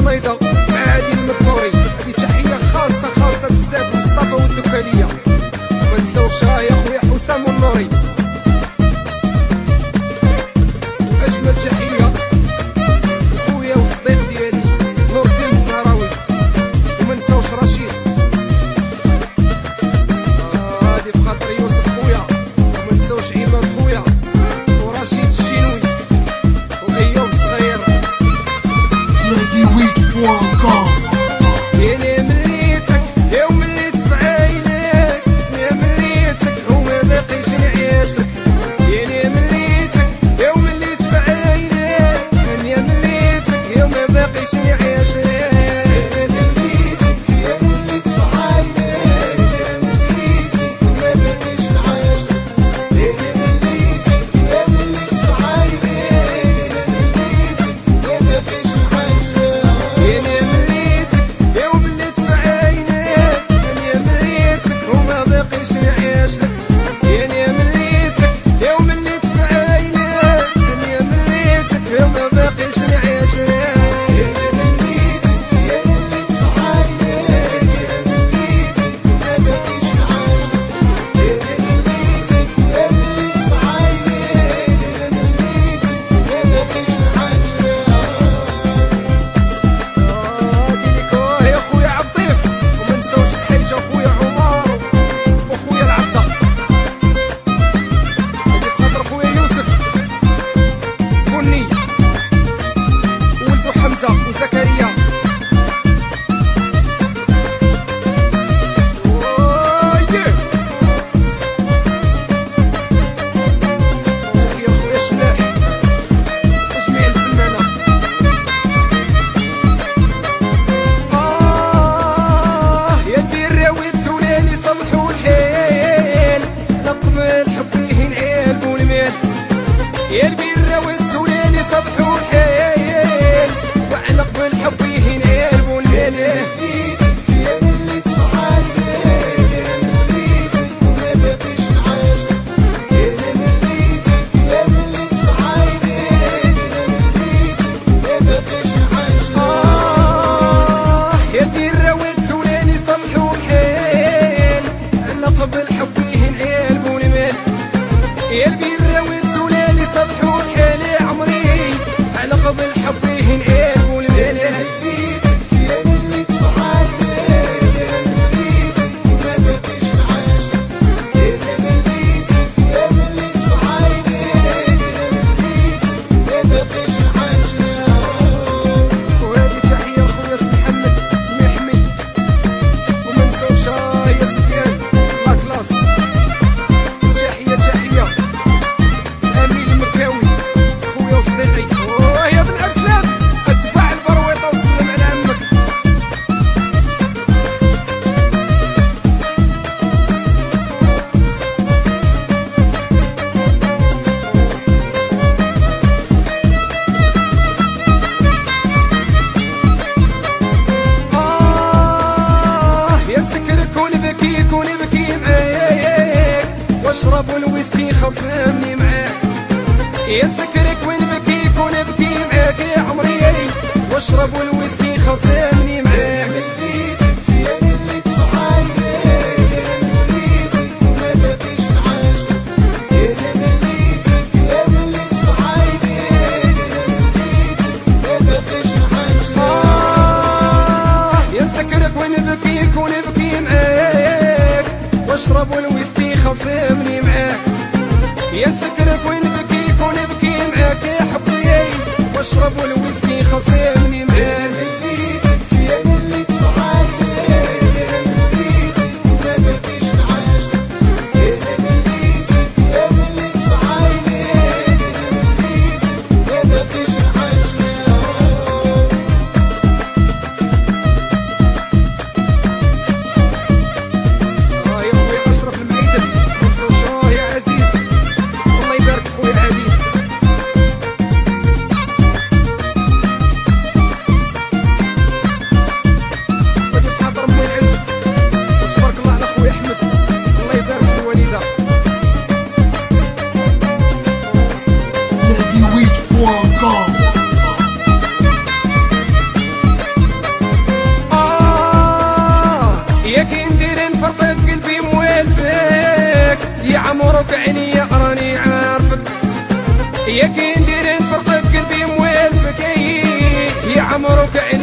الصميدة مع هادي المذكوري. هادي تحية خاصة بزاف لمصطفى والدكالية. منساوكش يا خويا حسام النوري. أجمل تحية خويا والصديق ديالي نور الدين الزهراوي. ومنساوش رشيد هادي في خاطري يوسف خويا. ومنساوش عماد خويا ورشيد الشينوي وأيوب الصغير. يا مليتك يا مليت في عينك، يا مليتك وما باقيش نعيشك. يا مليتك يا مليت في عينك، يا مليتك يا ما باقيش نعيشك. وزكريا تحية خويا شلاح تجميع الفنانة. يا البيراوي تسولاني صبحو الحيل نقبل حبيه نعيب والمال. يا البيراوي تسولاني صبحو الحيل وعلى قبل حبيه نعيب والمال. يا البيراوي تسولاني صبحو الحيل يا عمري على قبل حبيه نعيب والمال. وهادي تحية لخويا سي محمد محمي ومنساوش يا سفيان لاكلاس. تحية أمين المكاوي خويا وصديقي. يا بن أرسلان الدفاع البرويطة وسلم على عمك. يا نسكرك ونبكيك ونبكي معاك واشرب الويسكي خصمني معاك. يا نسكرك ونبكيك ونبكي معاك يا عمري واشرب الويسكي خصمني معاك. يا نسكرك ونبكيك ونبكي معاك واشرب الويسكي خصمني معاك. يا نسكرك ونبكيك ونبكي معاك يا حبي واشرب الويسكي خصمني معاك. عمرك عينيا راني عارفك، يا كي ندير نفرقك قلبي موالفك، يا عمرك عينيا